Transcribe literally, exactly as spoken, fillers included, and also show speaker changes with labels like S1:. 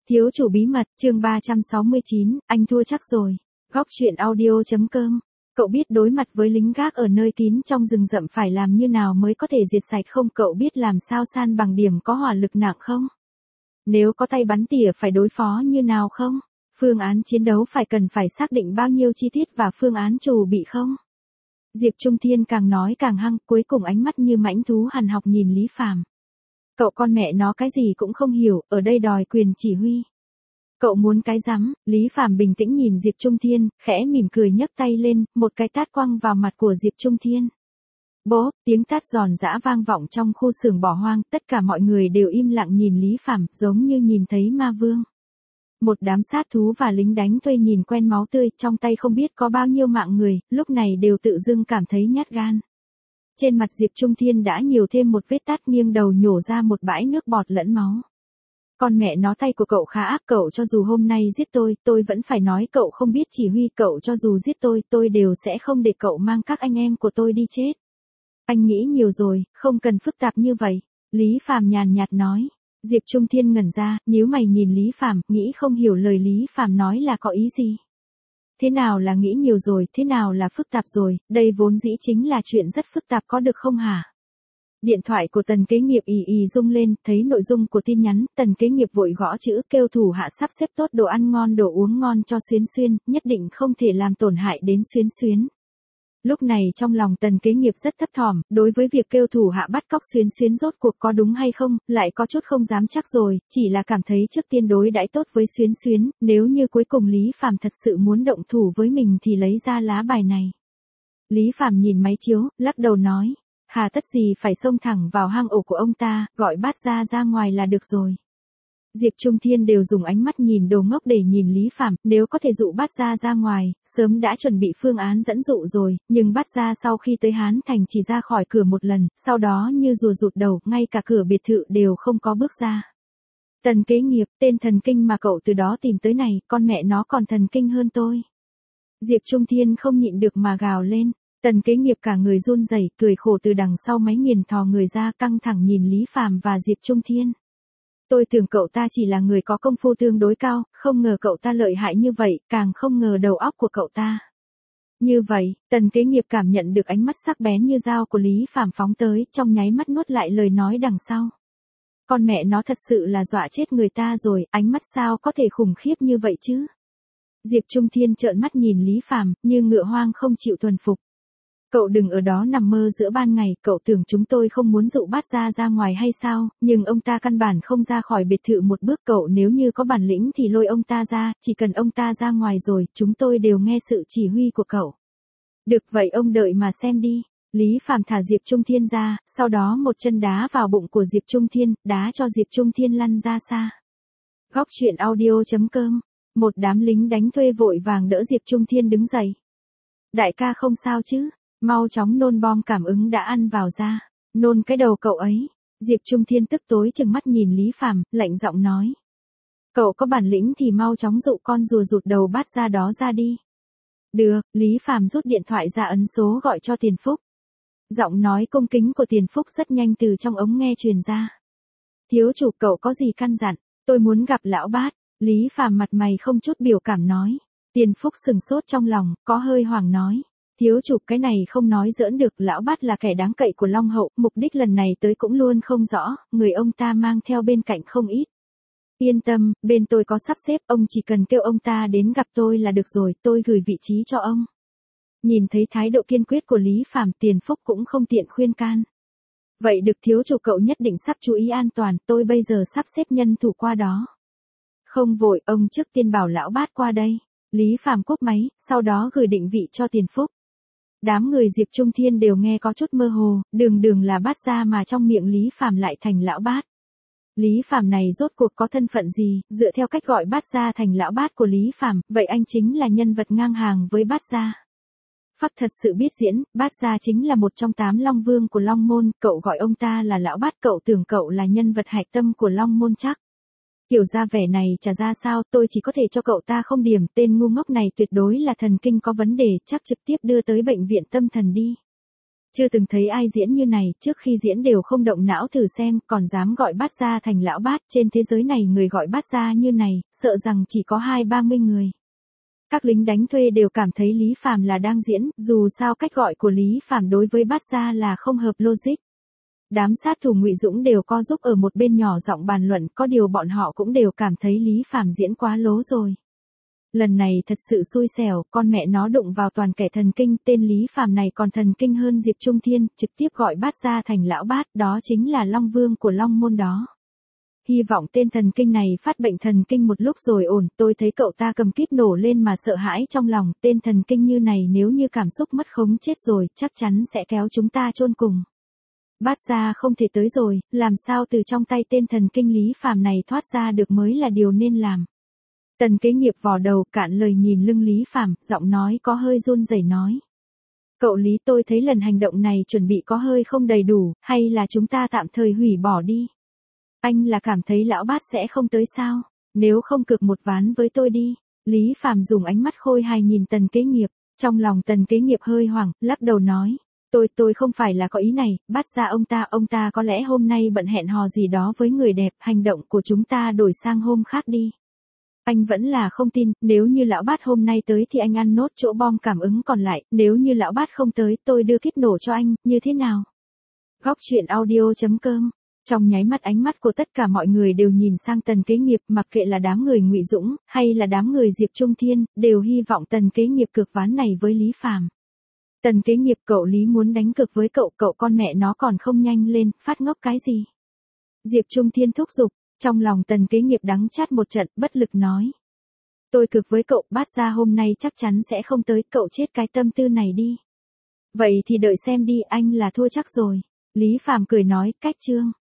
S1: Thiếu chủ bí mật, chương ba trăm sáu mươi chín, anh thua chắc rồi. Góc truyện audio.com. Cậu biết đối mặt với lính gác ở nơi kín trong rừng rậm phải làm như nào mới có thể diệt sạch không? Cậu biết làm sao san bằng điểm có hỏa lực nặng không? Nếu có tay bắn tỉa phải đối phó như nào không? Phương án chiến đấu phải cần phải xác định bao nhiêu chi tiết và phương án trù bị không? Diệp Trung Thiên càng nói càng hăng, cuối cùng ánh mắt như mãnh thú hằn học nhìn Lý Phàm. Cậu con mẹ nó cái gì cũng không hiểu, ở đây đòi quyền chỉ huy. Cậu muốn cái rắm? Lý Phàm bình tĩnh nhìn Diệp Trung Thiên, khẽ mỉm cười nhấc tay lên, một cái tát quăng vào mặt của Diệp Trung Thiên. Bố, tiếng tát giòn giã vang vọng trong khu xưởng bỏ hoang, tất cả mọi người đều im lặng nhìn Lý Phàm, giống như nhìn thấy ma vương. Một đám sát thú và lính đánh thuê nhìn quen máu tươi, trong tay không biết có bao nhiêu mạng người, lúc này đều tự dưng cảm thấy nhát gan. Trên mặt Diệp Trung Thiên đã nhiều thêm một vết tát, nghiêng đầu nhổ ra một bãi nước bọt lẫn máu. Con mẹ nó, tay của cậu khá ác, cậu cho dù hôm nay giết tôi, tôi vẫn phải nói cậu không biết chỉ huy, cậu cho dù giết tôi, tôi đều sẽ không để cậu mang các anh em của tôi đi chết. Anh nghĩ nhiều rồi, không cần phức tạp như vậy. Lý Phàm nhàn nhạt nói. Diệp Trung Thiên ngẩn ra, nhíu mày nhìn Lý Phàm, nghĩ không hiểu lời Lý Phàm nói là có ý gì. Thế nào là nghĩ nhiều rồi, thế nào là phức tạp rồi, đây vốn dĩ chính là chuyện rất phức tạp có được không hả? Điện thoại của Tần Kế Nghiệp ì ì rung lên, thấy nội dung của tin nhắn, Tần Kế Nghiệp vội gõ chữ, kêu thủ hạ sắp xếp tốt đồ ăn ngon đồ uống ngon cho Xuyến Xuyến, nhất định không thể làm tổn hại đến Xuyến Xuyến. Lúc này trong lòng Tần Kế Nghiệp rất thấp thỏm, đối với việc kêu thủ hạ bắt cóc Xuyến Xuyến rốt cuộc có đúng hay không, lại có chút không dám chắc rồi, chỉ là cảm thấy trước tiên đối đãi tốt với Xuyến Xuyến, nếu như cuối cùng Lý Phàm thật sự muốn động thủ với mình thì lấy ra lá bài này. Lý Phàm nhìn máy chiếu, lắc đầu nói, hà tất gì phải xông thẳng vào hang ổ của ông ta, gọi Bát Gia ra ngoài là được rồi. Diệp Trung Thiên đều dùng ánh mắt nhìn đồ ngốc để nhìn Lý Phàm, nếu có thể dụ Bát Gia ra ngoài, sớm đã chuẩn bị phương án dẫn dụ rồi, nhưng Bát Gia sau khi tới Hán Thành chỉ ra khỏi cửa một lần, sau đó như rùa rụt đầu, ngay cả cửa biệt thự đều không có bước ra. Tần Kế Nghiệp, tên thần kinh mà cậu từ đó tìm tới này, con mẹ nó còn thần kinh hơn tôi. Diệp Trung Thiên không nhịn được mà gào lên. Tần Kế Nghiệp cả người run rẩy, cười khổ từ đằng sau máy nghiền thò người ra, căng thẳng nhìn Lý Phàm và Diệp Trung Thiên. Tôi tưởng cậu ta chỉ là người có công phu tương đối cao, không ngờ cậu ta lợi hại như vậy, càng không ngờ đầu óc của cậu ta. Như vậy, Tần Kế Nghiệp cảm nhận được ánh mắt sắc bén như dao của Lý Phàm phóng tới, trong nháy mắt nuốt lại lời nói đằng sau. Con mẹ nó thật sự là dọa chết người ta rồi, ánh mắt sao có thể khủng khiếp như vậy chứ? Diệp Trung Thiên trợn mắt nhìn Lý Phàm, như ngựa hoang không chịu thuần phục. Cậu đừng ở đó nằm mơ giữa ban ngày, cậu tưởng chúng tôi không muốn dụ Bát Gia ra ngoài hay sao, nhưng ông ta căn bản không ra khỏi biệt thự một bước, cậu nếu như có bản lĩnh thì lôi ông ta ra, chỉ cần ông ta ra ngoài rồi, chúng tôi đều nghe sự chỉ huy của cậu. Được vậy ông đợi mà xem đi. Lý Phàm thả Diệp Trung Thiên ra, sau đó một chân đá vào bụng của Diệp Trung Thiên, đá cho Diệp Trung Thiên lăn ra xa. Góc truyện audio.com. Một đám lính đánh thuê vội vàng đỡ Diệp Trung Thiên đứng dậy. Đại ca không sao chứ? Mau chóng nôn bom cảm ứng đã ăn vào da. Nôn cái đầu cậu ấy. Diệp Trung Thiên tức tối chừng mắt nhìn Lý Phàm, lạnh giọng nói. Cậu có bản lĩnh thì mau chóng dụ con rùa rụt đầu Bát Gia đó ra đi. Được, Lý Phàm rút điện thoại ra ấn số gọi cho Tiền Phúc. Giọng nói cung kính của Tiền Phúc rất nhanh từ trong ống nghe truyền ra. Thiếu chủ, cậu có gì căn dặn? Tôi muốn gặp lão Bát. Lý Phàm mặt mày không chút biểu cảm nói. Tiền Phúc sừng sốt trong lòng, có hơi hoảng nói. Thiếu chủ, cái này không nói giỡn được, lão Bát là kẻ đáng cậy của Long Hậu, mục đích lần này tới cũng luôn không rõ, người ông ta mang theo bên cạnh không ít. Yên tâm, bên tôi có sắp xếp, ông chỉ cần kêu ông ta đến gặp tôi là được rồi, tôi gửi vị trí cho ông. Nhìn thấy thái độ kiên quyết của Lý Phàm, Tiền Phúc cũng không tiện khuyên can. Vậy được thiếu chủ, cậu nhất định sắp chú ý an toàn, tôi bây giờ sắp xếp nhân thủ qua đó. Không vội, ông trước tiên bảo lão Bát qua đây. Lý Phàm cúp máy, sau đó gửi định vị cho Tiền Phúc. Đám người Diệp Trung Thiên đều nghe có chút mơ hồ, đường đường là Bát Gia mà trong miệng Lý Phàm lại thành lão Bát. Lý Phàm này rốt cuộc có thân phận gì, dựa theo cách gọi Bát Gia thành lão Bát của Lý Phàm, vậy anh chính là nhân vật ngang hàng với Bát Gia. Phắc thật sự biết diễn, Bát Gia chính là một trong tám Long Vương của Long Môn, cậu gọi ông ta là lão Bát, cậu tưởng cậu là nhân vật hạch tâm của Long Môn chắc. Kiểu ra vẻ này chả ra sao, tôi chỉ có thể cho cậu ta không điểm, tên ngu ngốc này tuyệt đối là thần kinh có vấn đề, chắc trực tiếp đưa tới bệnh viện tâm thần đi. Chưa từng thấy ai diễn như này, trước khi diễn đều không động não thử xem, còn dám gọi bát gia thành lão bát, trên thế giới này người gọi bát gia như này, sợ rằng chỉ có hai ba mươi người. Các lính đánh thuê đều cảm thấy Lý Phàm là đang diễn, dù sao cách gọi của Lý Phàm đối với bát gia là không hợp logic. Đám sát thủ Ngụy Dũng đều co giúp ở một bên nhỏ giọng bàn luận, có điều bọn họ cũng đều cảm thấy Lý Phàm diễn quá lố rồi. Lần này thật sự xui xẻo, con mẹ nó đụng vào toàn kẻ thần kinh, tên Lý Phàm này còn thần kinh hơn Diệp Trung Thiên, trực tiếp gọi bát gia thành lão bát, đó chính là Long Vương của Long Môn đó. Hy vọng tên thần kinh này phát bệnh thần kinh một lúc rồi ổn, tôi thấy cậu ta cầm kíp nổ lên mà sợ hãi trong lòng, tên thần kinh như này nếu như cảm xúc mất khống chết rồi, chắc chắn sẽ kéo chúng ta chôn cùng. Bát gia không thể tới rồi, làm sao từ trong tay tên thần kinh Lý Phàm này thoát ra được mới là điều nên làm. Tần Kế Nghiệp vò đầu, cạn lời nhìn lưng Lý Phàm, giọng nói có hơi run rẩy nói. Cậu Lý, tôi thấy lần hành động này chuẩn bị có hơi không đầy đủ, hay là chúng ta tạm thời hủy bỏ đi. Anh là cảm thấy lão bát sẽ không tới sao? Nếu không cược một ván với tôi đi. Lý Phàm dùng ánh mắt khôi hài nhìn Tần Kế Nghiệp, trong lòng Tần Kế Nghiệp hơi hoảng, lắc đầu nói. Tôi, tôi không phải là có ý này, bát gia ông ta, ông ta có lẽ hôm nay bận hẹn hò gì đó với người đẹp, hành động của chúng ta đổi sang hôm khác đi. Anh vẫn là không tin, nếu như lão bát hôm nay tới thì anh ăn nốt chỗ bom cảm ứng còn lại, nếu như lão bát không tới, tôi đưa kíp nổ cho anh, như thế nào? Góc truyện audio chấm com. Trong nháy mắt ánh mắt của tất cả mọi người đều nhìn sang Tần Kế Nghiệp, mặc kệ là đám người Ngụy Dũng, hay là đám người Diệp Trung Thiên, đều hy vọng Tần Kế Nghiệp cược ván này với Lý Phàm. Tần Kế Nghiệp, cậu Lý muốn đánh cược với cậu, cậu con mẹ nó còn không nhanh lên, phát ngốc cái gì? Diệp Trung Thiên thúc giục, trong lòng Tần Kế Nghiệp đắng chát một trận, bất lực nói. Tôi cược với cậu, bát gia hôm nay chắc chắn sẽ không tới, cậu chết cái tâm tư này đi. Vậy thì đợi xem đi, anh là thua chắc rồi. Lý Phàm cười nói, cách chương.